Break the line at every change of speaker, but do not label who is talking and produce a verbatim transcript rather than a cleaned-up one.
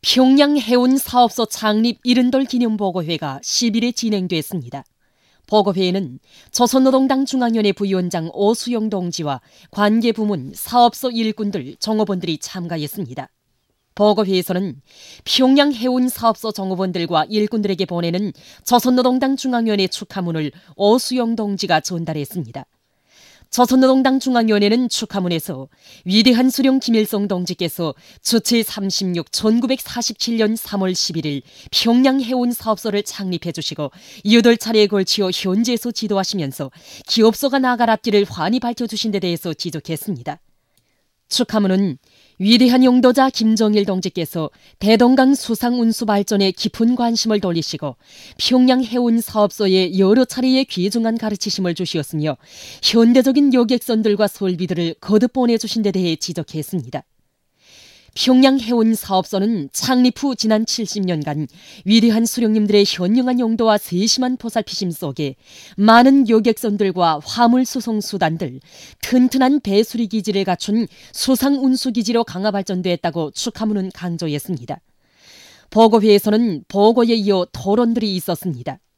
평양 해운사업소 창립 일흔돌 기념보고회가 십일에 진행됐습니다. 보고회에는 조선노동당 중앙위원회 부위원장 오수영 동지와 관계부문, 사업소 일꾼들, 종업원들이 참가했습니다. 보고회에서는 평양 해운사업소 종업원들과 일꾼들에게 보내는 조선노동당 중앙위원회 축하문을 오수영 동지가 전달했습니다. 조선노동당 중앙위원회는 축하문에서 위대한 수령 김일성 동지께서 주체 삼십육 천구백사십칠년 삼월 십일일 평양 해운사업소를 창립해 주시고 여덟 차례에 걸치어 현지에서 지도하시면서 기업소가 나아갈 앞길을 환히 밝혀주신 데 대해서 지적했습니다. 축하문은 위대한 용도자 김정일 동지께서 대동강 수상운수 발전에 깊은 관심을 돌리시고 평양 해운사업소에 여러 차례의 귀중한 가르치심을 주시었으며 현대적인 여객선들과 설비들을 거듭 보내주신 데 대해 지적했습니다. 평양 해운사업소는 창립 후 지난 칠십 년간 위대한 수령님들의 현명한 용도와 세심한 보살피심 속에 많은 여객선들과 화물 수송 수단들, 튼튼한 배수리 기지를 갖춘 수상 운수 기지로 강화 발전됐다고 축하문은 강조했습니다. 보고회에서는 보고에 이어 토론들이 있었습니다.